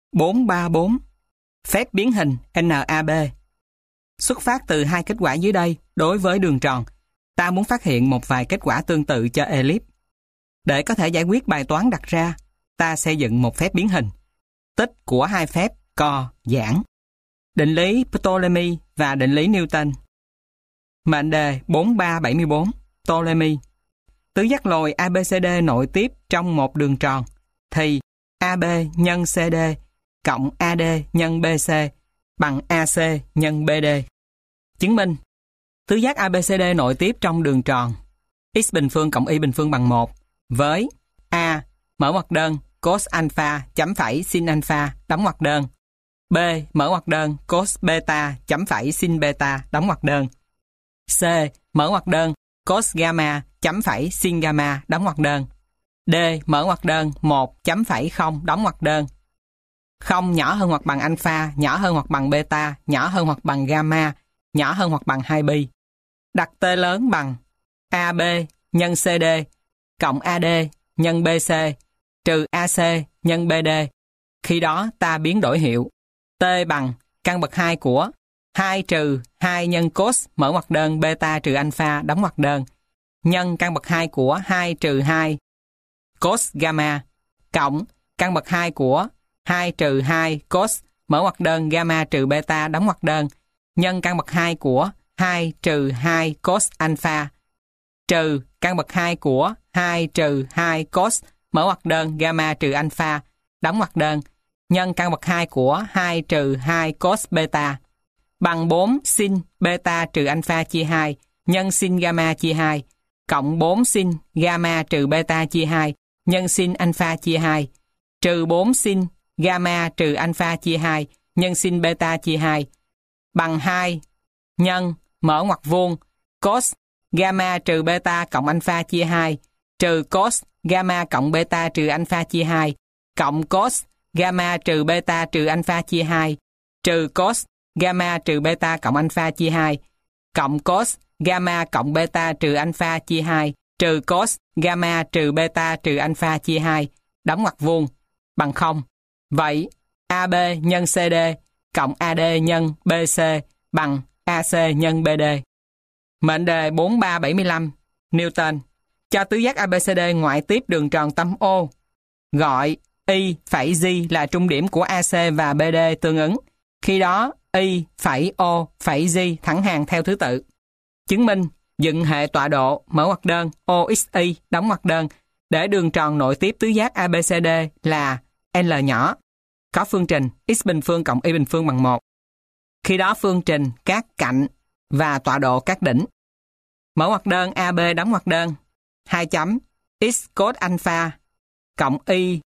434. Phép biến hình NAB. Xuất phát từ hai kết quả dưới đây đối với đường tròn, ta muốn phát hiện một vài kết quả tương tự cho elip. Để có thể giải quyết bài toán đặt ra, ta xây dựng một phép biến hình. Tích của hai phép co giãn. Định lý Ptolemy và định lý Newton. Mệnh đề 4374. Ptolemy. Tứ giác lồi ABCD nội tiếp trong một đường tròn thì AB nhân CD cộng AD nhân BC bằng AC nhân BD. Chứng minh tứ giác ABCD nội tiếp trong đường tròn x bình phương cộng y bình phương bằng 1 với A mở ngoặc đơn cos alpha chấm phẩy sin alpha đóng ngoặc đơn, B mở ngoặc đơn cos beta chấm phẩy sin beta đóng ngoặc đơn, C mở ngoặc đơn cos gamma chấm phẩy sin gamma đóng ngoặc đơn, D mở ngoặc đơn 1 chấm phẩy 0 đóng ngoặc đơn. 0 nhỏ hơn hoặc bằng alpha, nhỏ hơn hoặc bằng beta, nhỏ hơn hoặc bằng gamma, nhỏ hơn hoặc bằng 2pi. Đặt t lớn bằng AB nhân CD cộng AD nhân BC trừ AC nhân BD. Khi đó ta biến đổi hiệu. T bằng căn bậc 2 của 2 trừ 2 nhân cos mở ngoặc đơn beta trừ alpha đóng ngoặc đơn nhân căn bậc 2 của 2 trừ 2 cos gamma cộng căn bậc 2 của 2 trừ 2 cos mở ngoặc đơn gamma trừ beta đóng ngoặc đơn nhân căn bậc 2 của 2 trừ 2 cos alpha trừ căn bậc 2 của 2 trừ 2 cos mở ngoặc đơn gamma trừ alpha đóng ngoặc đơn nhân căn bậc 2 của 2 trừ 2 cos beta bằng 4 sin beta trừ alpha chia 2 nhân sin gamma chia 2 cộng 4 sin gamma trừ beta chia 2 nhân sin alpha chia 2 trừ 4 sin gamma trừ alpha chia 2 nhân sin beta chia 2 bằng 2 nhân mở ngoặc vuông cos gamma trừ beta cộng alpha chia 2 trừ cos gamma cộng beta trừ alpha chia 2 cộng cos gamma trừ beta trừ alpha chia 2 trừ cos gamma trừ beta cộng alpha chia 2 cộng cos gamma cộng beta trừ alpha chia 2 trừ cos gamma trừ beta trừ alpha chia 2 đóng ngoặc vuông bằng 0. Vậy AB nhân CD cộng AD nhân BC bằng AC nhân BD. Mệnh đề 4375. Newton. Cho tứ giác ABCD ngoại tiếp đường tròn tâm O. Gọi Y phẩy G là trung điểm của AC và BD tương ứng. Khi đó Y phẩy O phẩy G thẳng hàng theo thứ tự. Chứng minh dựng hệ tọa độ mở ngoặc đơn OXY đóng ngoặc đơn để đường tròn nội tiếp tứ giác ABCD là L nhỏ. Có phương trình x bình phương cộng y bình phương bằng 1. Khi đó phương trình các cạnh và tọa độ các đỉnh. Mở ngoặc đơn AB đóng ngoặc đơn 2 chấm x cos alpha cộng y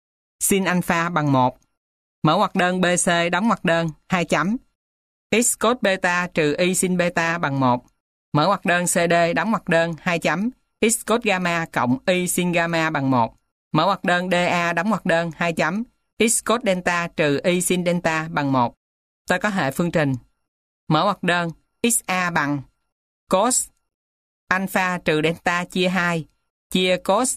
sin alpha bằng 1. Mở ngoặc đơn BC đóng ngoặc đơn 2 chấm x cos beta trừ y sin beta bằng 1. Mở ngoặc đơn CD đóng ngoặc đơn 2 chấm x cos gamma cộng y sin gamma bằng 1. Mở ngoặc đơn DA đóng ngoặc đơn 2 chấm x cos delta trừ y sin delta bằng 1. Ta có hệ phương trình. Mở ngoặc đơn XA bằng cos alpha trừ delta chia 2 chia cos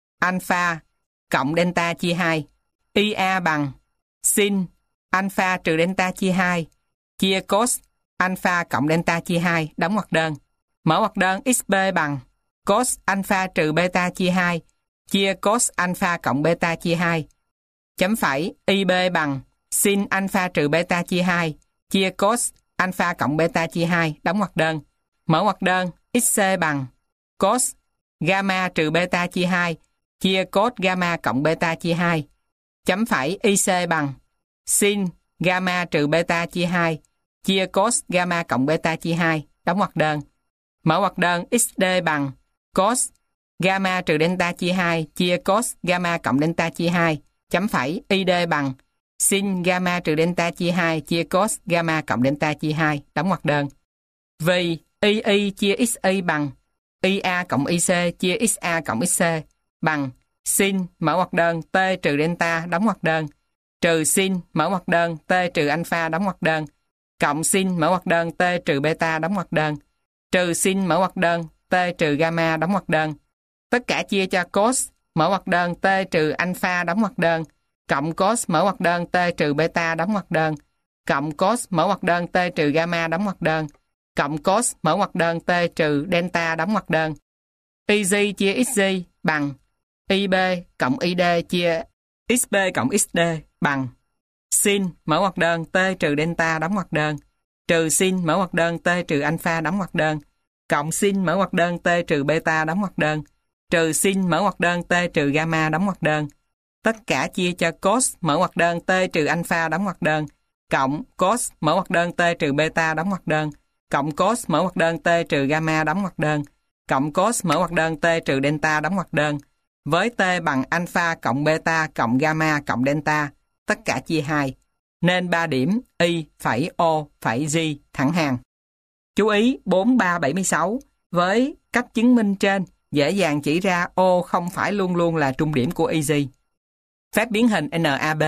alpha cộng delta chia 2. IA bằng sin alpha trừ delta chia 2 chia cos alpha cộng delta chia 2 đóng ngoặc đơn. Mở ngoặc đơn XB bằng cos alpha trừ beta chia 2 chia cos alpha cộng beta chia 2. Chấm phẩy IB bằng sin alpha trừ beta chia 2 chia cos alpha cộng beta chia 2 đóng ngoặc đơn. Mở ngoặc đơn XC bằng cos gamma trừ beta chia 2 chia cos gamma cộng beta chia 2. Chấm phẩy IC bằng sin gamma trừ beta chia 2 chia cos gamma cộng beta chia 2 đóng ngoặc đơn. Mở ngoặc đơn XD bằng cos gamma trừ delta chia 2 chia cos gamma cộng delta chia 2. Chấm phẩy ID bằng sin gamma trừ delta chia 2 chia cos gamma cộng delta chia 2 đóng ngoặc đơn. Vì II chia XY bằng IA cộng IC chia XA cộng XC bằng sin mở ngoặc đơn T trừ delta đóng ngoặc đơn trừ sin mở ngoặc đơn T trừ alpha đóng ngoặc đơn cộng sin mở ngoặc đơn T trừ beta đóng ngoặc đơn trừ sin mở ngoặc đơn T trừ gamma đóng ngoặc đơn. Tất cả chia cho cos mở ngoặc đơn T trừ alpha đóng ngoặc đơn cộng cos mở ngoặc đơn T trừ beta đóng ngoặc đơn, cộng cos mở ngoặc đơn T trừ gamma đóng ngoặc đơn, cộng cos mở ngoặc đơn T trừ delta đóng ngoặc đơn. YG chia XG bằng IB cộng ID chia XB cộng XD bằng sin mở ngoặc đơn T trừ delta đóng ngoặc đơn, trừ sin mở ngoặc đơn T trừ alpha đóng ngoặc đơn, cộng sin mở ngoặc đơn T trừ beta đóng ngoặc đơn, trừ sin mở ngoặc đơn T trừ gamma đóng ngoặc đơn. Tất cả chia cho cos mở ngoặc đơn T trừ alpha đóng ngoặc đơn, cộng cos mở ngoặc đơn T trừ beta đóng ngoặc đơn, cộng cos mở ngoặc đơn T trừ gamma đóng ngoặc đơn, cộng cos mở ngoặc đơn T trừ delta đóng ngoặc đơn, với T bằng alpha cộng beta cộng gamma cộng delta, tất cả chia 2, nên 3 điểm Y phẩy O phẩy G thẳng hàng. Chú ý 4376, với cách chứng minh trên, dễ dàng chỉ ra O không phải luôn luôn là trung điểm của YG. Phép biến hình NAB.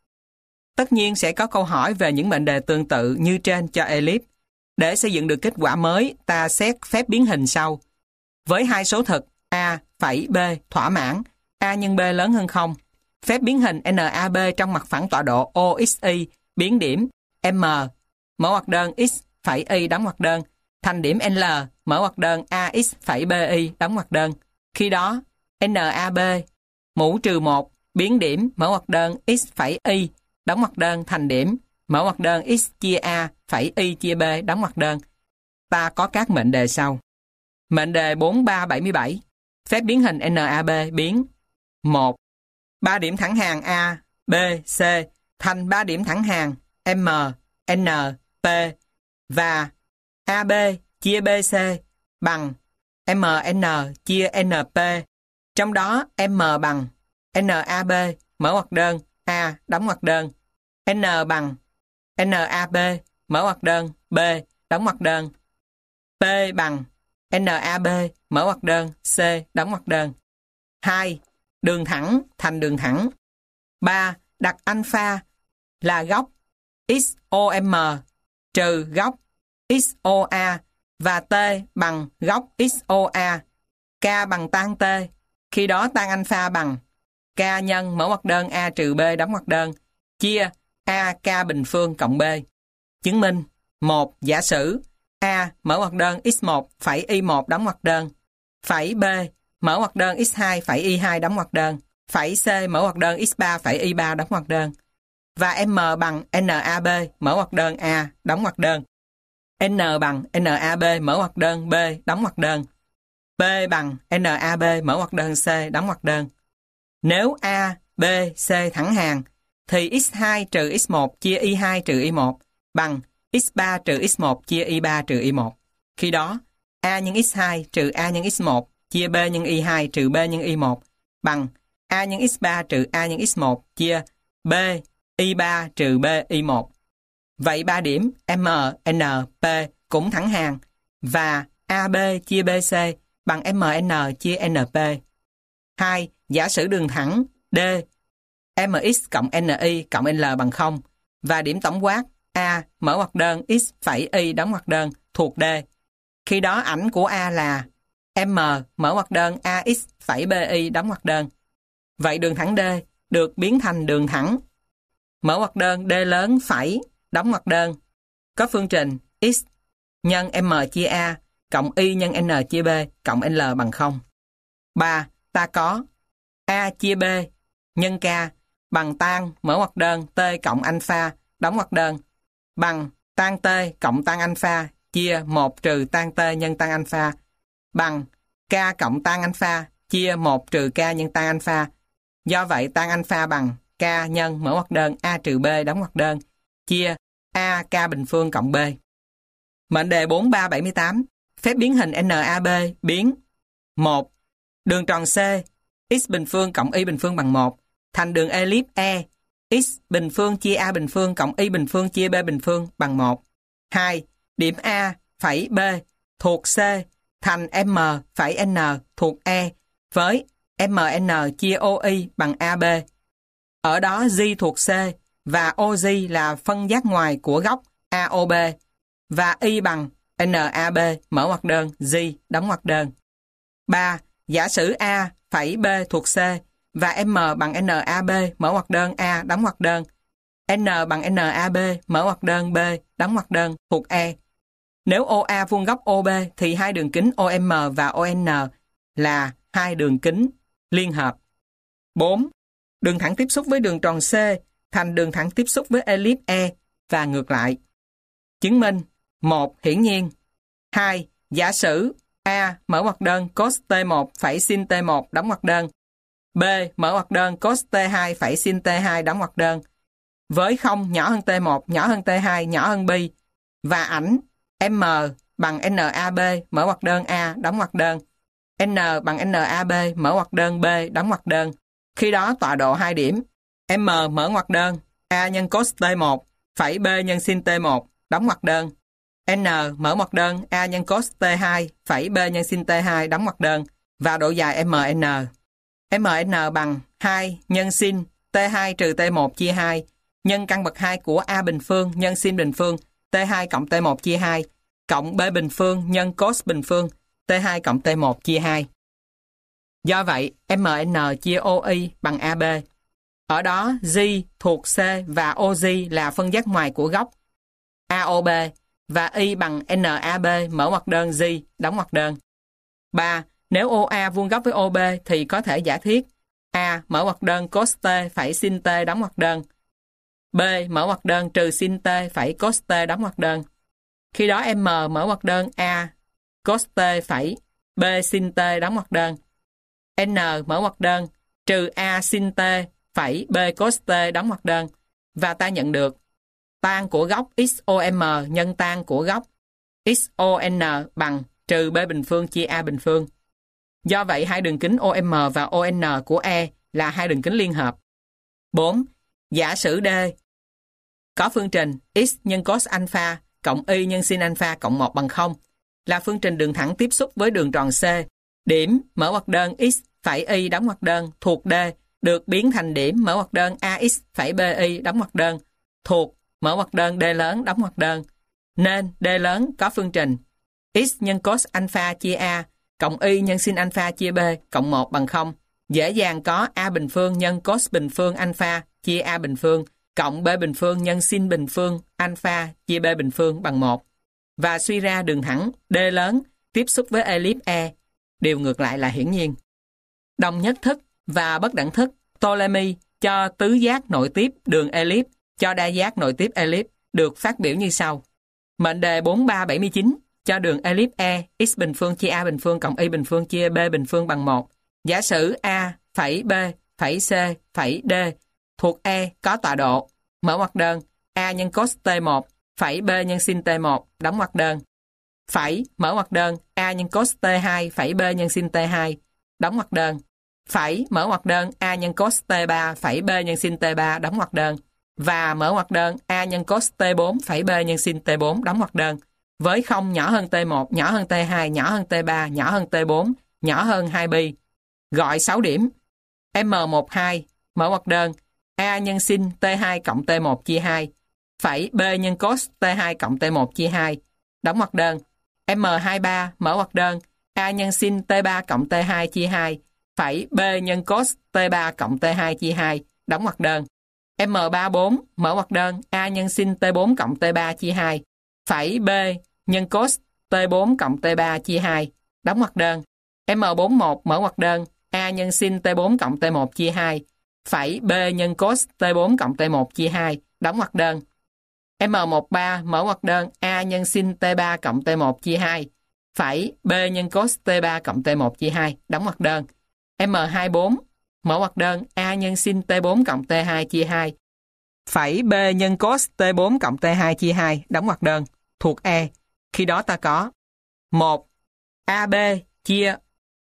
Tất nhiên sẽ có câu hỏi về những mệnh đề tương tự như trên cho elip. Để xây dựng được kết quả mới, ta xét phép biến hình sau. Với hai số thực A phẩy B thỏa mãn, A nhân B lớn hơn 0. Phép biến hình NAB trong mặt phẳng tọa độ OXY biến điểm M mở ngoặc đơn X phẩy Y đóng ngoặc đơn thành điểm L mở ngoặc đơn AX phẩy BY đóng ngoặc đơn. Khi đó, NAB mũ trừ 1 biến điểm mở ngoặc đơn X phẩy Y đóng ngoặc đơn thành điểm mở ngoặc đơn X chia A phẩy Y chia B đóng ngoặc đơn. Ta có các mệnh đề sau. Mệnh đề 4377, phép biến hình NAB biến 1. 3 điểm thẳng hàng A, B, C thành 3 điểm thẳng hàng M, N, P và AB chia BC bằng MN chia NP, trong đó M bằng NAB mở ngoặc đơn A đóng ngoặc đơn, N bằng NAB mở ngoặc đơn B đóng ngoặc đơn, P bằng NAB mở ngoặc đơn C đóng ngoặc đơn. 2. Đường thẳng thành đường thẳng. 3. Đặt alpha là góc XOM trừ góc XOA và T bằng góc XOA. K bằng tan T. Khi đó tan alpha bằng K nhân mở ngoặc đơn A trừ B đóng ngoặc đơn chia A K bình phương cộng B. Chứng minh 1. Giả sử A mở ngoặc đơn x1 phẩy y1 đóng ngoặc đơn, phẩy B mở ngoặc đơn x2 phẩy y2 đóng ngoặc đơn, phẩy C mở ngoặc đơn x3 phẩy y3 đóng ngoặc đơn, và M bằng NAB mở ngoặc đơn A đóng ngoặc đơn, N bằng NAB mở ngoặc đơn B đóng ngoặc đơn, P bằng NAB mở ngoặc đơn C đóng ngoặc đơn. Nếu A, B, C thẳng hàng, thì x2 trừ x1 chia y2 trừ y1 bằng x3 trừ x1 chia y3 trừ y1. Khi đó, A nhân x2 trừ A nhân x1 chia B nhân y2 trừ B nhân y1 bằng A nhân x3 trừ A nhân x1 chia B y3 trừ B y1. Vậy 3 điểm M, N, P cũng thẳng hàng và AB chia BC bằng MN chia NP. 2. Giả sử đường thẳng D MX cộng NY cộng L bằng 0 và điểm tổng quát A mở ngoặc đơn X phẩy Y đóng ngoặc đơn thuộc D. Khi đó ảnh của A là M mở ngoặc đơn AX phẩy BY đóng ngoặc đơn. Vậy đường thẳng D được biến thành đường thẳng mở ngoặc đơn D lớn phẩy đóng ngoặc đơn có phương trình X nhân M chia A cộng Y nhân N chia B cộng L bằng 0. 3. Ta có A chia B nhân K bằng tan mở ngoặc đơn T cộng alpha đóng ngoặc đơn bằng tan T cộng tan alpha chia 1 trừ tan T nhân tan alpha bằng K cộng tan alpha chia 1 trừ K nhân tan alpha. Do vậy tan alpha bằng K nhân mở ngoặc đơn A trừ B đóng ngoặc đơn chia A K bình phương cộng B. Mệnh đề 4378, phép biến hình NAB biến 1. Đường tròn C x bình phương cộng y bình phương bằng 1 thành đường elip E x bình phương chia A bình phương cộng y bình phương chia B bình phương bằng 1. 2. Điểm A phẩy B thuộc C thành M phẩy N thuộc E với MN chia OI bằng AB. Ở đó G thuộc C và OG là phân giác ngoài của góc AOB và Y bằng NAB mở ngoặc đơn G đóng ngoặc đơn. 3. Giả sử A phẩy B thuộc C và M bằng NAB mở ngoặc đơn A đóng ngoặc đơn. N bằng NAB mở ngoặc đơn B đóng ngoặc đơn thuộc E. Nếu OA vuông góc OB thì hai đường kính OM và ON là hai đường kính liên hợp. 4. Đường thẳng tiếp xúc với đường tròn C thành đường thẳng tiếp xúc với elip E và ngược lại. Chứng minh: 1. Hiển nhiên. 2. Giả sử A mở ngoặc đơn cos T1 phẩy sin T1 đóng ngoặc đơn. B mở ngoặc đơn cos T2 phẩy sin T2 đóng ngoặc đơn. Với 0 nhỏ hơn T1, nhỏ hơn T2, nhỏ hơn bi và ảnh M bằng NAB mở ngoặc đơn A đóng ngoặc đơn. N bằng NAB mở ngoặc đơn B đóng ngoặc đơn. Khi đó tọa độ 2 điểm. M mở ngoặc đơn A nhân cos T1 phẩy B nhân sin T1 đóng ngoặc đơn. N mở ngoặc đơn A nhân cos T2 phẩy B nhân sin T2 đóng ngoặc đơn và độ dài MN. MN bằng 2 nhân sin T2 trừ T1 chia 2 nhân căn bậc 2 của A bình phương nhân sin bình phương T2 cộng T1 chia 2 cộng B bình phương nhân cos bình phương T2 cộng T1 chia 2. Do vậy, MN chia OI bằng AB. Ở đó, G thuộc C và OG là phân giác ngoài của góc AOB và Y bằng NAB mở ngoặc đơn G đóng ngoặc đơn. 3. Nếu OA vuông góc với OB thì có thể giả thiết A mở ngoặc đơn cos T phẩy sin T đóng ngoặc đơn. B mở ngoặc đơn trừ sin T phẩy cos T đóng ngoặc đơn. Khi đó M mở ngoặc đơn A cos T phẩy B sin T đóng ngoặc đơn. N mở ngoặc đơn trừ A sin T phẩy B cos T đóng ngoặc đơn. Và ta nhận được tan của góc XOM nhân tan của góc XON bằng trừ B bình phương chia A bình phương. Do vậy, hai đường kính OM và ON của E là hai đường kính liên hợp. 4. Giả sử D có phương trình x nhân cos alpha cộng y nhân sin alpha cộng 1 bằng 0 là phương trình đường thẳng tiếp xúc với đường tròn C. Điểm mở ngoặc đơn x phẩy y đóng ngoặc đơn thuộc D được biến thành điểm mở ngoặc đơn AX phẩy BY đóng ngoặc đơn thuộc mở ngoặc đơn D lớn đóng ngoặc đơn. Nên D lớn có phương trình x nhân cos alpha chia A cộng y nhân sin alpha chia B cộng 1 bằng 0. Dễ dàng có A bình phương nhân cos bình phương alpha chia A bình phương cộng B bình phương nhân sin bình phương alpha chia B bình phương bằng 1. Và suy ra đường thẳng D lớn tiếp xúc với elip E. Điều ngược lại là hiển nhiên. Đồng nhất thức và bất đẳng thức Ptolemy cho tứ giác nội tiếp đường elip cho đa giác nội tiếp elip được phát biểu như sau. Mệnh đề 4379 cho đường elip E x bình phương chia A bình phương cộng y bình phương chia B bình phương bằng 1. Giả sử A phẩy B phẩy C phẩy D thuộc E có tọa độ mở ngoặc đơn A nhân cos T1 phẩy B nhân sin T1 đóng ngoặc đơn. Phẩy mở ngoặc đơn A nhân cos T2 phẩy B nhân sin T2 đóng ngoặc đơn. Phẩy mở ngoặc đơn A nhân cos T3 phẩy B nhân sin T3 đóng ngoặc đơn. Và mở ngoặc đơn A nhân cos T4 phẩy B nhân sin T4 đóng ngoặc đơn. Với 0 nhỏ hơn T1, nhỏ hơn T2, nhỏ hơn T3, nhỏ hơn T4, nhỏ hơn 2pi. Gọi 6 điểm. M12 mở ngoặc đơn A nhân sin T2 cộng T1 chia 2 phẩy B nhân cos T2 cộng T1 chia 2 đóng ngoặc đơn. M23 mở ngoặc đơn A nhân sin T3 cộng T2 chia 2 phẩy B nhân cos T3 cộng T2 chia 2 đóng ngoặc đơn. M34 mở ngoặc đơn A nhân sin T4 cộng T3 chia 2 phẩy B nhân cos T4 cộng T3 chia 2 đóng ngoặc đơn. M41 mở ngoặc đơn A nhân sin T4 cộng T1 chia 2 phẩy B nhân cos T4 cộng T1 chia 2 đóng ngoặc đơn. M13 mở ngoặc đơn A nhân sin T3 cộng T1 chia 2 phẩy B nhân cos T3 cộng T1 chia 2 đóng ngoặc đơn. M24 mở ngoặc đơn A nhân sin T4 cộng T2 chia 2 phẩy B nhân cos T4 cộng T2 chia 2 đóng ngoặc đơn thuộc E. Khi đó ta có 1. AB chia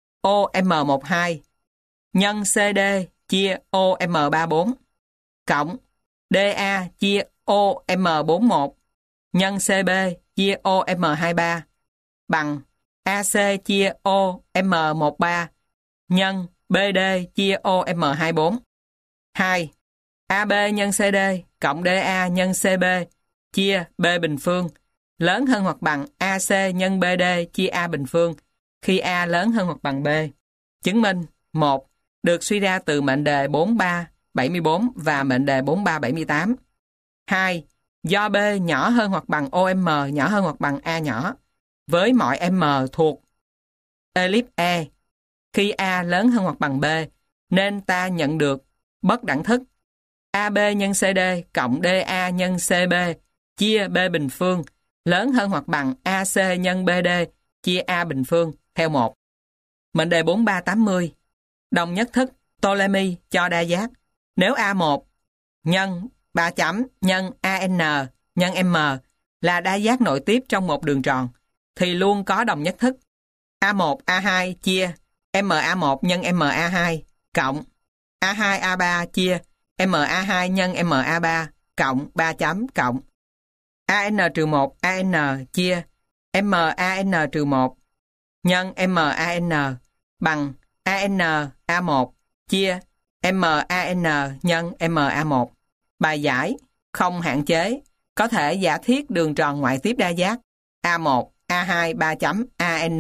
OM12 nhân CD chia OM34 cộng DA chia OM41 nhân CB chia OM23 bằng AC chia OM13 nhân BD chia OM24. 2. AB nhân CD cộng DA nhân CB chia B bình phương lớn hơn hoặc bằng AC nhân BD chia A bình phương khi A lớn hơn hoặc bằng B. Chứng minh 1. được suy ra từ mệnh đề 4374 và mệnh đề 4378. 2. Do B nhỏ hơn hoặc bằng OM nhỏ hơn hoặc bằng A nhỏ, với mọi M thuộc elip E, khi A lớn hơn hoặc bằng B, nên ta nhận được bất đẳng thức AB nhân CD cộng DA nhân CB chia B bình phương lớn hơn hoặc bằng AC nhân BD chia A bình phương theo 1. Mệnh đề 4380. Đồng nhất thức Ptolemy cho đa giác. Nếu A1 nhân 3 chấm nhân AN nhân M là đa giác nội tiếp trong một đường tròn, thì luôn có đồng nhất thức A1 A2 chia MA1 nhân MA2 cộng A2 A3 chia MA2 nhân MA3 cộng 3 chấm cộng AN-1 AN chia MAN-1 nhân MAN bằng AN A1 chia MAN nhân MA1. Bài giải không hạn chế có thể giả thiết đường tròn ngoại tiếp đa giác A1 A2 3 chấm AN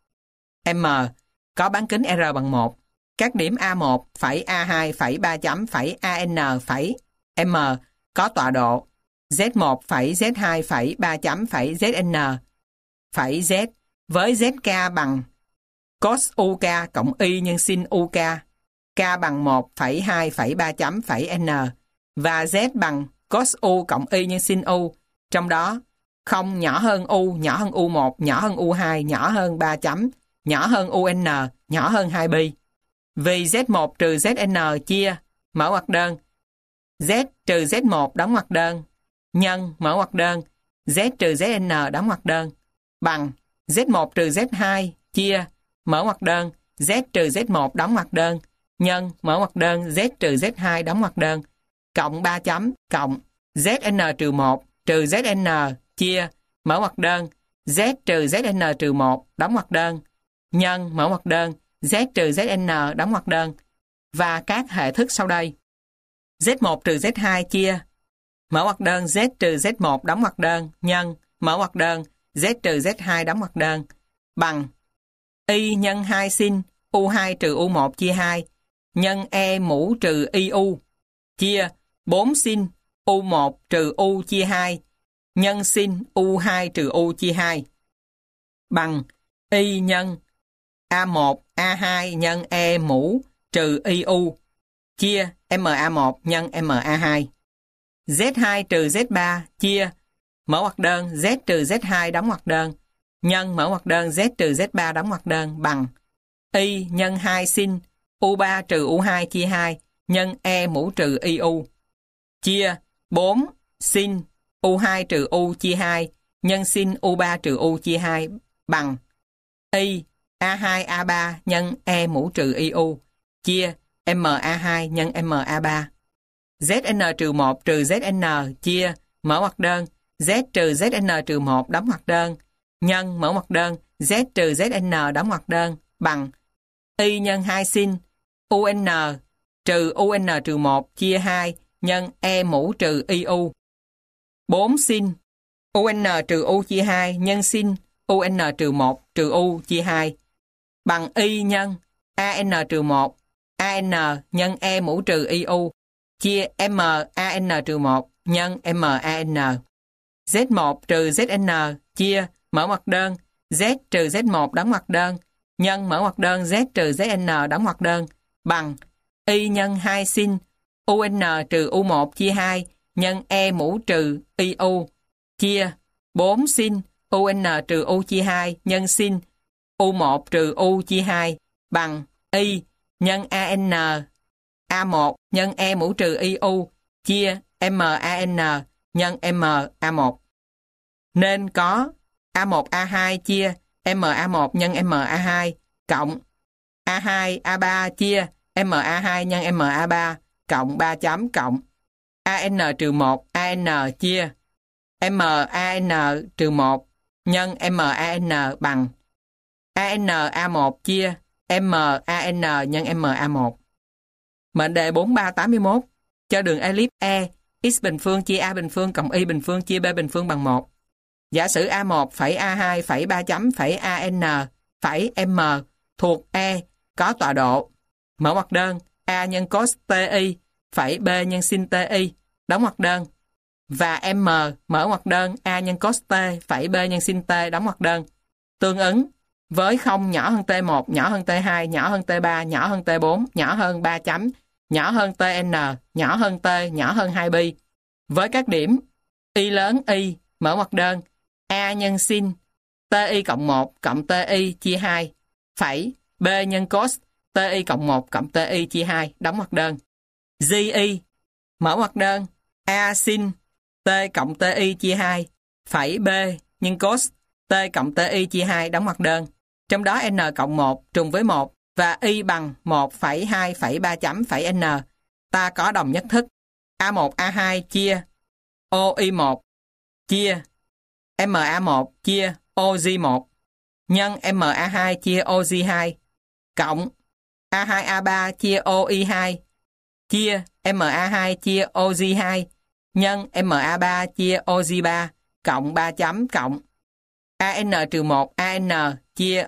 M có bán kính R bằng 1. Các điểm A1 phẩy A2 phẩy 3 chấm phẩy AN phẩy M có tọa độ Z1 phẩy Z2 phẩy 3 chấm phẩy ZN phẩy Z với ZK bằng cos UK cộng Y nhân sin UK, K bằng 1 phẩy 2 phẩy 3 chấm phẩy N và Z bằng cos U cộng Y nhân sin U, trong đó không nhỏ hơn U, nhỏ hơn U1, nhỏ hơn U2, nhỏ hơn 3 chấm, nhỏ hơn UN, nhỏ hơn 2pi. Vì Z1 trừ ZN chia mở ngoặc đơn Z trừ Z1 đóng ngoặc đơn nhân mở ngoặc đơn Z trừ ZN đóng ngoặc đơn bằng Z1 trừ Z2 chia mở ngoặc đơn Z trừ Z1 đóng ngoặc đơn nhân mở ngoặc đơn Z trừ Z2 đóng ngoặc đơn cộng 3 chấm cộng ZN trừ 1 trừ ZN chia mở ngoặc đơn Z trừ ZN trừ 1 đóng ngoặc đơn nhân mở ngoặc đơn Z trừ ZN đóng ngoặc đơn và các hệ thức sau đây. Z1 trừ Z2 chia mở ngoặc đơn Z trừ Z1 đóng ngoặc đơn nhân mở ngoặc đơn Z trừ Z2 đóng ngoặc đơn bằng Y nhân 2 sin U2 trừ U1 chia 2 nhân E mũ trừ IU chia 4 sin U1 trừ U chia 2 nhân sin U2 trừ U chia 2 bằng Y nhân A1 A2 nhân E mũ trừ IU chia MA1 nhân MA2. Z2 trừ Z3 chia mở ngoặc đơn Z trừ Z2 đóng ngoặc đơn nhân mở ngoặc đơn Z trừ Z3 đóng ngoặc đơn bằng Y nhân 2 sin U3 trừ U2 chia 2 nhân E mũ trừ IU chia 4 sin U2 trừ U chia 2 nhân sin U3 trừ U chia 2 bằng Y A2 A3 nhân E mũ trừ IU chia MA2 nhân MA3. ZN trừ 1 trừ ZN chia mở ngoặc đơn Z trừ ZN trừ 1 đóng ngoặc đơn nhân mở ngoặc đơn Z trừ ZN đóng ngoặc đơn bằng Y nhân 2 sin UN trừ UN trừ 1 chia 2 nhân E mũ trừ IU 4 sin UN trừ U chia 2 nhân sin UN trừ 1 trừ U chia 2 bằng Y nhân AN trừ 1 AN nhân E mũ trừ IU chia MAN trừ 1 nhân MAN. Z1 trừ ZN chia mở ngoặc đơn Z trừ Z1 đóng ngoặc đơn nhân mở ngoặc đơn Z trừ ZN đóng ngoặc đơn bằng Y nhân 2 sin UN trừ U1 chia 2 nhân E mũ trừ IU chia 4 sin UN trừ U chia 2 nhân sin U1 trừ U chia 2 bằng Y nhân AN A1 nhân E mũ trừ IU chia MAN nhân MA1. Nên có A1 A2 chia MA1 nhân MA2 cộng A2 A3 chia MA2 nhân MA3 cộng 3 chấm cộng AN trừ 1 AN chia MAN trừ 1 nhân MAN bằng AN A1 chia MAN nhân MA1. Mệnh đề 4381 cho đường elip E x bình phương chia A bình phương cộng Y bình phương chia B bình phương bằng 1. Giả sử A1 phẩy A2 phẩy 3 chấm phẩy AN phẩy M thuộc E có tọa độ mở ngoặc đơn, A nhân cos TI phẩy B nhân sin TI, đóng ngoặc đơn. Và M mở ngoặc đơn, A nhân cos T phẩy B nhân sin T, đóng ngoặc đơn. Tương ứng với 0 nhỏ hơn T1, nhỏ hơn T2, nhỏ hơn T3, nhỏ hơn T4, nhỏ hơn 3 chấm, nhỏ hơn TN, nhỏ hơn T, nhỏ hơn 2pi. Với các điểm Y lớn Y, mở ngoặc đơn, A nhân sin TI cộng 1 cộng TI chia 2 phẩy B nhân cos TI cộng 1 cộng TI chia 2, đóng ngoặc đơn. GI, mở ngoặc đơn, A sin T cộng TI chia 2 phẩy B nhân cos T cộng TI chia 2, đóng ngoặc đơn. Trong đó N cộng 1 trùng với 1 và Y bằng 1 phẩy 2 phẩy 3 chấm phẩy N. Ta có đồng nhất thức A1 A2 chia OI1 chia MA1 chia OG1 nhân MA2 chia OG2 cộng A2 A3 chia OI2 chia MA2 chia OG2 nhân MA3 chia OG3 cộng 3 chấm cộng AN-1 AN chia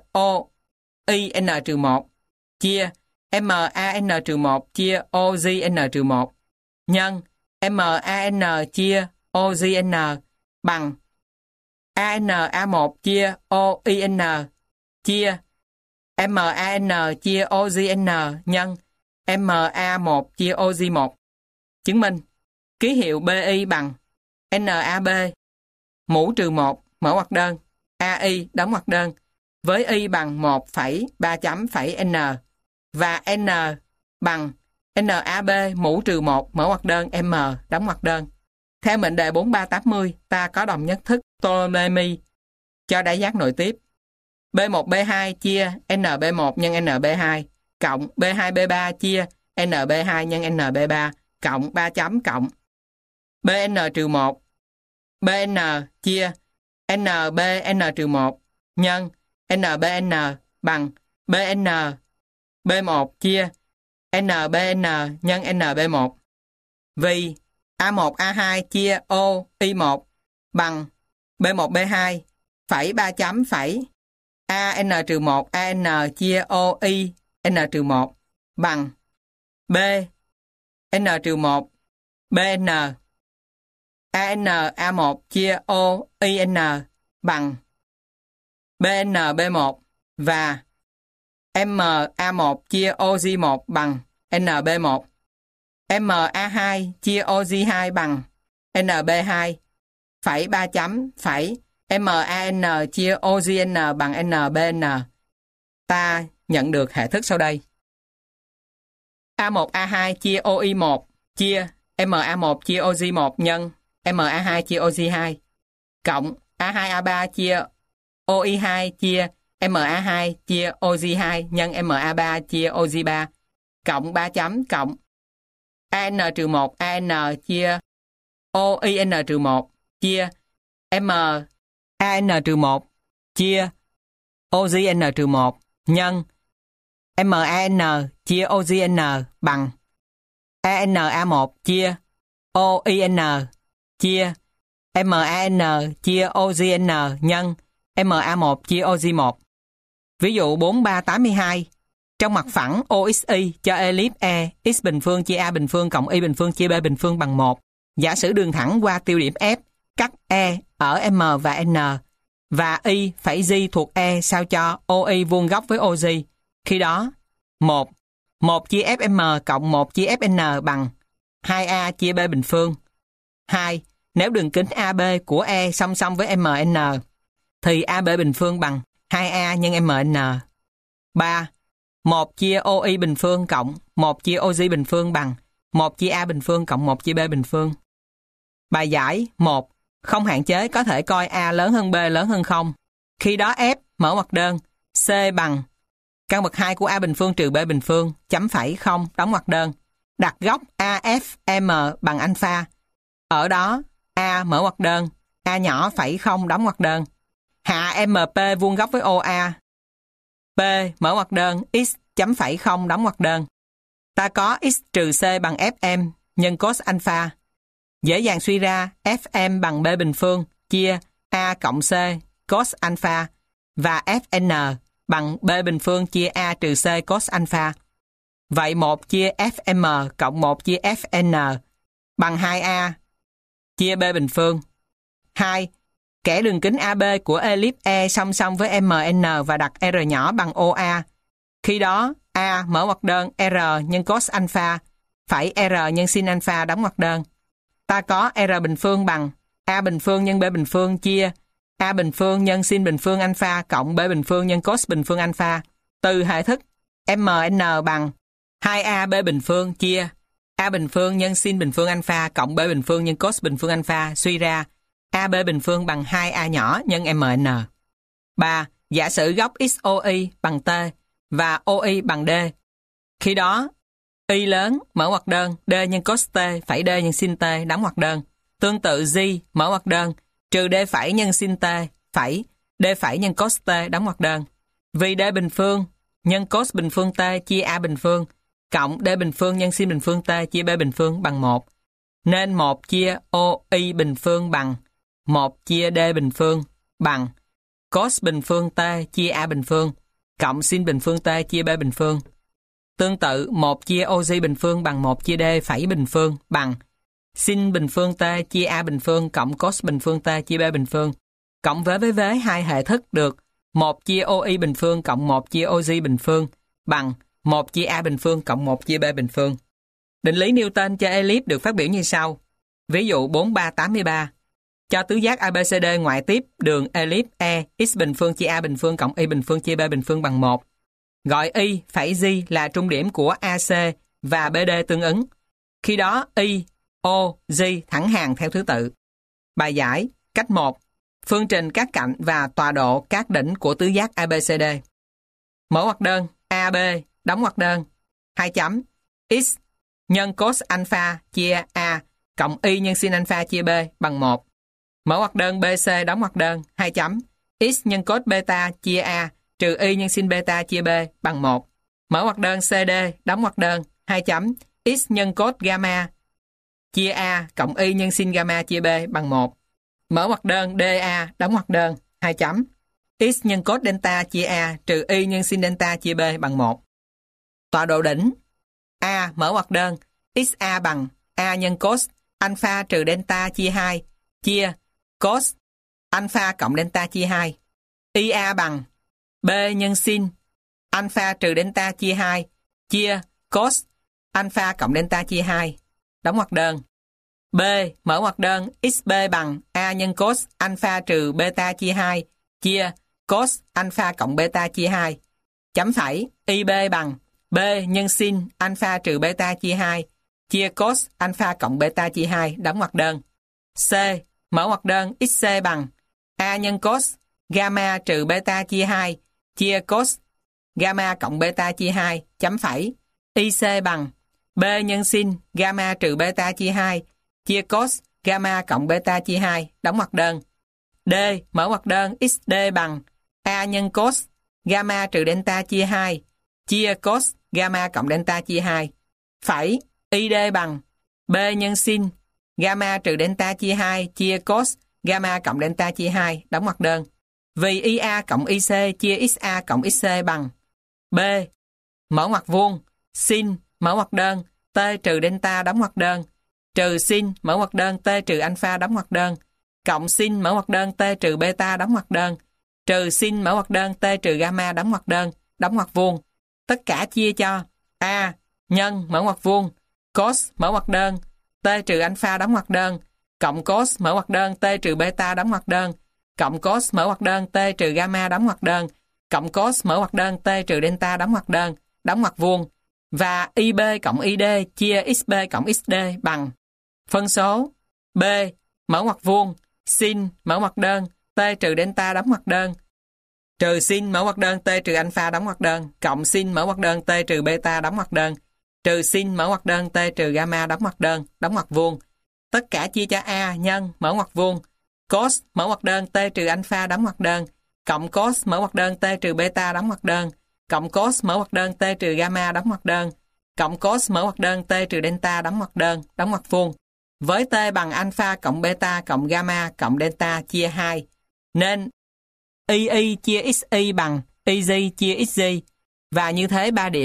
OIN-1 chia MAN-1 chia OGN-1 nhân MAN chia OGN bằng AN-A1 chia OIN chia MAN chia OGN nhân MA1 chia OG1. Chứng minh ký hiệu BI bằng NAB mũ trừ 1 mở ngoặc đơn AI đóng ngoặc đơn với Y bằng 1 phẩy 3 chấm phẩy N và N bằng NAB mũ trừ 1 mở ngoặc đơn M đóng ngoặc đơn. Theo mệnh đề 4380, ta có đồng nhất thức Ptolemy cho đáy giác nội tiếp. B1 B2 chia NB1 nhân NB2 cộng B2 B3 chia NB2 nhân NB3 cộng 3 chấm cộng BN trừ 1 BN chia NBN trừ 1 nhân NBN bằng BN B1 chia NBN nhân NB1. Vì A1 A2 chia OI1 bằng B1 B2 phẩy 3 chấm phẩy AN-1 AN chia OI N-1 bằng B N-1 BN AN A1 chia OIN bằng BN B1 và MA1 chia OG1 bằng NB1. MA2 chia OG2 bằng NB2 phẩy 3 chấm phẩy MAN chia OGN bằng NBN. Ta nhận được hệ thức sau đây. A1 A2 chia OI1 chia MA1 chia OG1 nhân MA2 chia OG2 cộng A2 A3 chia OI2 chia MA2 chia OG2 nhân MA3 chia OG3 cộng 3 chấm cộng AN-1 AN chia OIN-1 chia MAN-1 chia OGN-1 nhân MAN chia OGN bằng AN-A1 chia OIN chia MAN chia OGN nhân MA1 chia OG1. Ví dụ 4382. Trong mặt phẳng OXY cho elip E, x bình phương chia A bình phương cộng Y bình phương chia B bình phương bằng 1. Giả sử đường thẳng qua tiêu điểm F, cắt E ở M và N, và Y phẩy G thuộc E sao cho OI vuông góc với OG. Khi đó, 1 chia FM cộng 1 chia FN bằng 2A chia B bình phương. 2. Nếu đường kính AB của E song song với MN, thì AB bình phương bằng 2A nhân MN. 3. 1 chia OI bình phương cộng 1 chia OG bình phương bằng 1 chia A bình phương cộng 1 chia B bình phương. Bài giải 1. Không hạn chế có thể coi A lớn hơn B lớn hơn 0. Khi đó F mở ngoặc đơn C bằng căn bậc 2 của A bình phương trừ B bình phương chấm phẩy 0 đóng ngoặc đơn. Đặt góc AFM bằng alpha. Ở đó A mở ngoặc đơn A nhỏ phẩy 0 đóng ngoặc đơn. Hạ MP vuông góc với OA. P mở ngoặc đơn x chấm phẩy 0 đóng ngoặc đơn. Ta có x trừ C bằng Fm nhân cos alpha. Dễ dàng suy ra Fm bằng B bình phương chia A cộng C cos alpha và Fn bằng B bình phương chia A trừ C cos alpha. Vậy 1 chia Fm cộng 1 chia Fn bằng 2A chia B bình phương. 2. Kẻ đường kính AB của elip E song song với MN và đặt R nhỏ bằng OA. Khi đó, A mở ngoặc đơn R nhân cos alpha phẩy R nhân sin alpha đóng ngoặc đơn. Ta có R bình phương bằng A bình phương nhân B bình phương chia A bình phương nhân sin bình phương alpha cộng B bình phương nhân cos bình phương alpha. Từ hệ thức MN bằng 2AB bình phương chia A bình phương nhân sin bình phương alpha cộng B bình phương nhân cos bình phương alpha suy ra AB bình phương bằng 2A nhỏ nhân MN. 3. Giả sử góc XOY bằng T và OY bằng D. Khi đó, Y lớn mở ngoặc đơn D nhân cos T phẩy D nhân sin T đóng ngoặc đơn. Tương tự G mở ngoặc đơn trừ D phẩy nhân sin T phẩy D phẩy nhân cos T đóng ngoặc đơn. Vì D bình phương nhân cos bình phương T chia A bình phương cộng D bình phương nhân sin bình phương T chia B bình phương bằng 1. Nên 1 chia OY bình phương bằng 1 chia D bình phương bằng cos bình phương T chia A bình phương cộng sin bình phương T chia B bình phương. Tương tự 1 chia OG bình phương bằng 1 chia D phẩy bình phương bằng sin bình phương T chia A bình phương cộng cos bình phương T chia B bình phương. Cộng với hai hệ thức được 1 chia OY bình phương cộng 1 chia OG bình phương bằng 1 chia A bình phương cộng 1 chia B bình phương. Định lý Newton cho elip được phát biểu như sau. Ví dụ 4383. Cho tứ giác ABCD ngoại tiếp đường elip E x bình phương chia A bình phương cộng y bình phương chia B bình phương bằng 1. Gọi y phẩy G là trung điểm của AC và BD tương ứng. Khi đó y, O, G thẳng hàng theo thứ tự. Bài giải. Cách 1. Phương trình các cạnh và tọa độ các đỉnh của tứ giác ABCD. Mở ngoặc đơn AB đóng ngoặc đơn 2 chấm x nhân cos alpha chia A cộng y nhân sin alpha chia B bằng 1. Mở ngoặc đơn BC đóng ngoặc đơn 2 chấm x nhân cos beta chia A trừ y nhân sin beta chia B bằng 1. Mở ngoặc đơn CD đóng ngoặc đơn 2 chấm x nhân cos gamma chia A cộng y nhân sin gamma chia B bằng 1. Mở ngoặc đơn DA đóng ngoặc đơn 2 chấm x nhân cos delta chia A trừ y nhân sin delta chia B bằng 1. Tọa độ đỉnh A mở ngoặc đơn XA bằng A nhân cos alpha trừ delta chia 2 chia cos alpha cộng delta chia 2. IA bằng B nhân sin alpha trừ delta chia 2 chia cos alpha cộng delta chia 2. Đóng ngoặc đơn. B mở ngoặc đơn XB bằng A nhân cos alpha trừ beta chia 2 chia cos alpha cộng beta chia 2. Chấm phẩy IB bằng B nhân sin alpha trừ beta chia 2 chia cos alpha cộng beta chia 2 đóng ngoặc đơn. C mở ngoặc đơn XC bằng A nhân cos gamma trừ beta chia 2 chia cos gamma cộng beta chia 2 chấm phẩy IC bằng B nhân sin gamma trừ beta chia 2 chia cos gamma cộng beta chia 2 đóng ngoặc đơn. D mở ngoặc đơn XD bằng A nhân cos gamma trừ delta chia 2 chia cos gamma cộng delta chia 2 phẩy ID bằng B nhân sin gamma trừ delta chia 2 chia cos gamma cộng delta chia 2 đóng ngoặc đơn. Vì IA cộng IC chia XA cộng XC bằng B mở ngoặc vuông sin mở ngoặc đơn T trừ delta đóng ngoặc đơn trừ sin mở ngoặc đơn T trừ alpha đóng ngoặc đơn cộng sin mở ngoặc đơn T trừ beta đóng ngoặc đơn trừ sin mở ngoặc đơn T trừ gamma đóng ngoặc đơn đóng ngoặc vuông. Tất cả chia cho A nhân mở ngoặc vuông cos mở ngoặc đơn T trừ alpha đóng ngoặc đơn cộng cos mở ngoặc đơn T trừ beta đóng ngoặc đơn cộng cos mở ngoặc đơn T trừ gamma đóng ngoặc đơn cộng cos mở ngoặc đơn T trừ delta đóng ngoặc đơn đóng ngoặc vuông và IB cộng ID chia XB cộng XD bằng phân số B mở ngoặc vuông sin mở ngoặc đơn T trừ delta đóng ngoặc đơn trừ sin mở ngoặc đơn T trừ alpha đóng ngoặc đơn cộng sin mở ngoặc đơn T trừ beta đóng ngoặc đơn trừ sin mở ngoặc đơn T trừ gamma đóng ngoặc đơn đóng ngoặc vuông. Tất cả chia cho A nhân mở ngoặc vuông cos mở ngoặc đơn T trừ alpha đóng ngoặc đơn cộng cos mở ngoặc đơn T trừ beta đóng ngoặc đơn cộng cos mở ngoặc đơn T trừ gamma đóng ngoặc đơn cộng cos mở ngoặc đơn T trừ delta đóng ngoặc đơn đóng ngoặc vuông với T bằng alpha cộng beta cộng gamma cộng delta chia 2 nên II chia XY bằng IG chia XG và như thế 3 điểm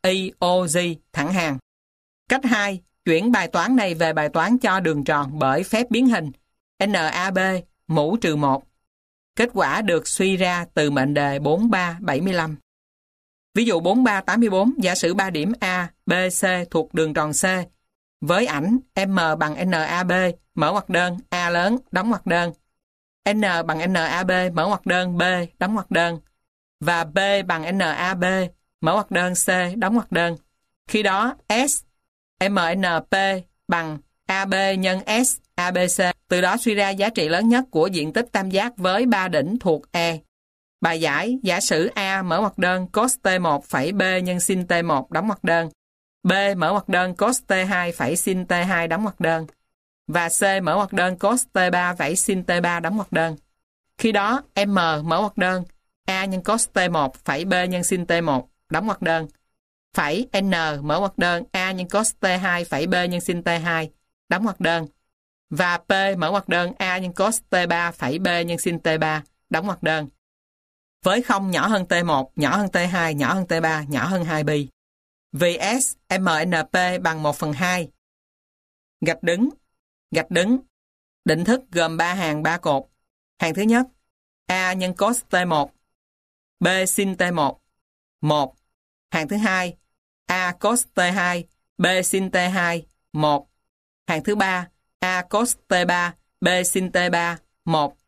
IOG thẳng hàng. Cách 2. Chuyển bài toán này về bài toán cho đường tròn bởi phép biến hình NAB mũ trừ 1. Kết quả được suy ra từ mệnh đề 4375. Ví dụ 4384, giả sử 3 điểm A, B, C thuộc đường tròn C với ảnh M bằng NAB, mở ngoặc đơn, A lớn, đóng ngoặc đơn, N bằng NAB, mở ngoặc đơn, B, đóng ngoặc đơn, và B bằng NAB, mở ngoặc đơn, C, đóng ngoặc đơn. Khi đó S MNP bằng AB nhân S ABC. Từ đó suy ra giá trị lớn nhất của diện tích tam giác với 3 đỉnh thuộc E. Bài giải, giả sử A mở ngoặc đơn cos T1 phẩy B nhân sin T1 đóng ngoặc đơn, B mở ngoặc đơn cos T2 phẩy sin T2 đóng ngoặc đơn, và C mở ngoặc đơn cos T3 phẩy sin T3 đóng ngoặc đơn. Khi đó M mở ngoặc đơn A nhân cos T1 phẩy B nhân sin T1 đóng ngoặc đơn, phẩy N mở ngoặc đơn A nhân cos T2 phẩy B nhân sin T2 đóng ngoặc đơn, và P mở ngoặc đơn A nhân cos T3 phẩy B nhân sin T3 đóng ngoặc đơn. Với không nhỏ hơn T1, nhỏ hơn T2, nhỏ hơn T3, nhỏ hơn 2pi. Vì S MNP bằng 1/2. Gạch đứng. Định thức gồm 3 hàng 3 cột. Hàng thứ nhất, A nhân cos T1, B sin T1, 1. Hàng thứ hai, A cos T2, B sin T2, 1. Hàng thứ ba, A cos T3, B sin T3, 1.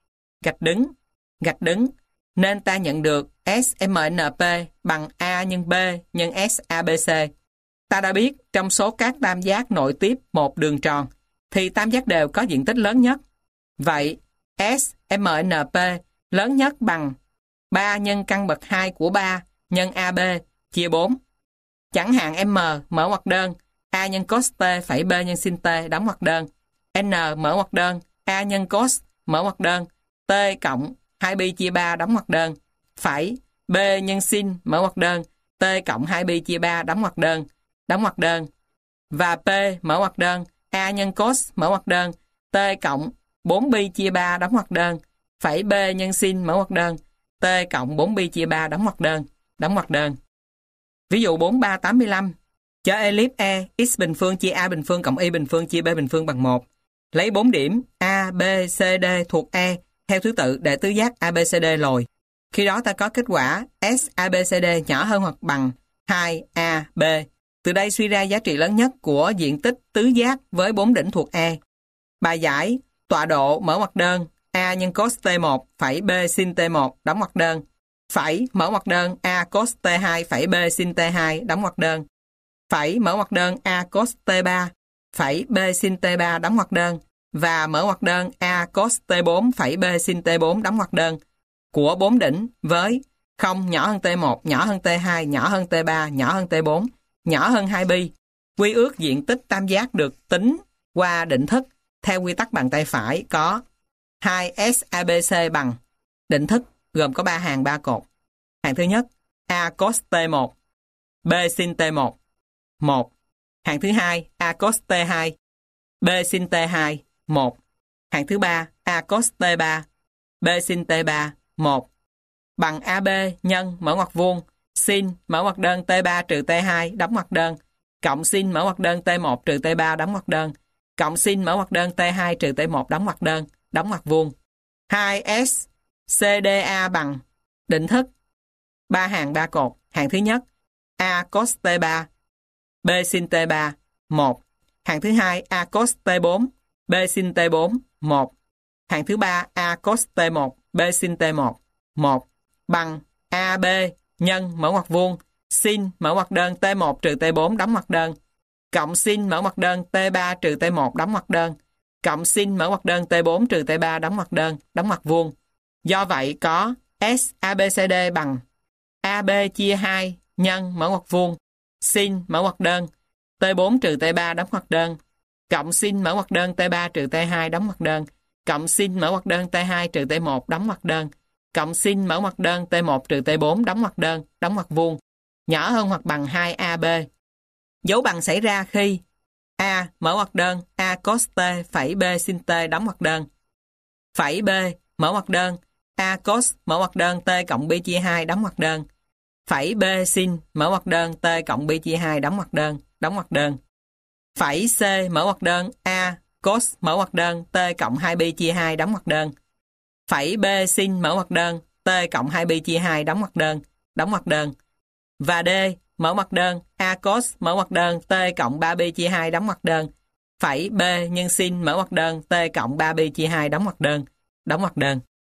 Gạch đứng. Nên ta nhận được SMNP bằng A nhân B nhân SABC. Ta đã biết trong số các tam giác nội tiếp một đường tròn thì tam giác đều có diện tích lớn nhất. Vậy SMNP lớn nhất bằng 3 nhân căn bậc 2 của 3 nhân AB chia 4. Chẳng hạn M mở ngoặc đơn A nhân cos T phẩy B nhân sin T đóng ngoặc đơn, N mở ngoặc đơn A nhân cos mở ngoặc đơn T cộng 2pi chia 3 đóng ngoặc đơn, phẩy B nhân sin mở ngoặc đơn T cộng 2pi chia 3 đóng ngoặc đơn, và P mở ngoặc đơn A nhân cos mở ngoặc đơn T cộng 4pi chia 3 đóng ngoặc đơn, phẩy B nhân sin mở ngoặc đơn T cộng 4pi chia 3 đóng ngoặc đơn. Ví dụ 4385, cho elip E x bình phương chia A bình phương cộng Y bình phương chia B bình phương bằng 1. Lấy 4 điểm A, B, C, D thuộc E theo thứ tự để tứ giác ABCD lồi. Khi đó ta có kết quả SABCD nhỏ hơn hoặc bằng 2AB. Từ đây suy ra giá trị lớn nhất của diện tích tứ giác với 4 đỉnh thuộc E. Bài giải, tọa độ mở ngoặc đơn A nhân cos T1 phẩy B sin T1 đóng ngoặc đơn, phẩy mở ngoặc đơn A cos T2 phẩy B sin T2 đóng ngoặc đơn, phẩy mở ngoặc đơn A cos T3 phẩy B sin T3 đóng ngoặc đơn, và mở ngoặc đơn A cos T4 phẩy B sin T4 đóng ngoặc đơn của 4 đỉnh với 0 nhỏ hơn T1, nhỏ hơn T2, nhỏ hơn T3, nhỏ hơn T4, nhỏ hơn 2pi. Quy ước diện tích tam giác được tính qua định thức theo quy tắc bàn tay phải có 2SABC bằng định thức gồm có 3 hàng 3 cột. Hàng thứ nhất, A cos T1, B sin T1, 1. Hàng thứ hai, A cos T2, B sin T2, 1. Hàng thứ ba, A cos T3, B sin T3, 1. Bằng AB nhân mở ngoặc vuông sin mở ngoặc đơn T3 trừ T2 đóng ngoặc đơn cộng sin mở ngoặc đơn T1 trừ T3 đóng ngoặc đơn cộng sin mở ngoặc đơn T2 trừ T1 đóng ngoặc đơn đóng ngoặc vuông. 2S CDA bằng định thức 3 hàng 3 cột. Hàng thứ nhất, A cos T3, B sin T3, 1. Hàng thứ hai, A cos T4, B sin T4, 1. Hàng thứ ba, A cos T1, B sin T1, 1. Bằng AB nhân mở ngoặc vuông sin mở ngoặc đơn T1 trừ T4 đóng ngoặc đơn cộng sin mở ngoặc đơn T3 trừ T1 đóng ngoặc đơn cộng sin mở ngoặc đơn T4 trừ T3 đóng ngoặc đơn đóng ngoặc vuông. Do vậy có SABCD bằng AB chia 2 nhân mở ngoặc vuông sin mở ngoặc đơn T4 trừ T3 đóng ngoặc đơn cộng sin mở ngoặc đơn T3 trừ T2 đóng ngoặc đơn cộng sin mở ngoặc đơn T2 trừ T1 đóng ngoặc đơn cộng sin mở ngoặc đơn T1 trừ T4 đóng ngoặc đơn đóng ngoặc vuông nhỏ hơn hoặc bằng 2AB. Dấu bằng xảy ra khi A mở ngoặc đơn A cos T phẩy B sin T đóng ngoặc đơn phẩy B mở ngoặc đơn A cos mở ngoặc đơn T cộng B chia 2 đóng ngoặc đơn Phẩy B sin mở ngoặc đơn T cộng B chia 2 đóng ngoặc đơn. Phẩy C mở ngoặc đơn A cos mở ngoặc đơn T cộng 2B chia 2 đóng ngoặc đơn. Phẩy B sin mở ngoặc đơn T cộng 2B chia 2 đóng ngoặc đơn. Và D mở ngoặc đơn A cos mở ngoặc đơn T cộng 3B chia 2 đóng ngoặc đơn. Phẩy B nhân sin mở ngoặc đơn T cộng 3B chia 2 đóng ngoặc đơn.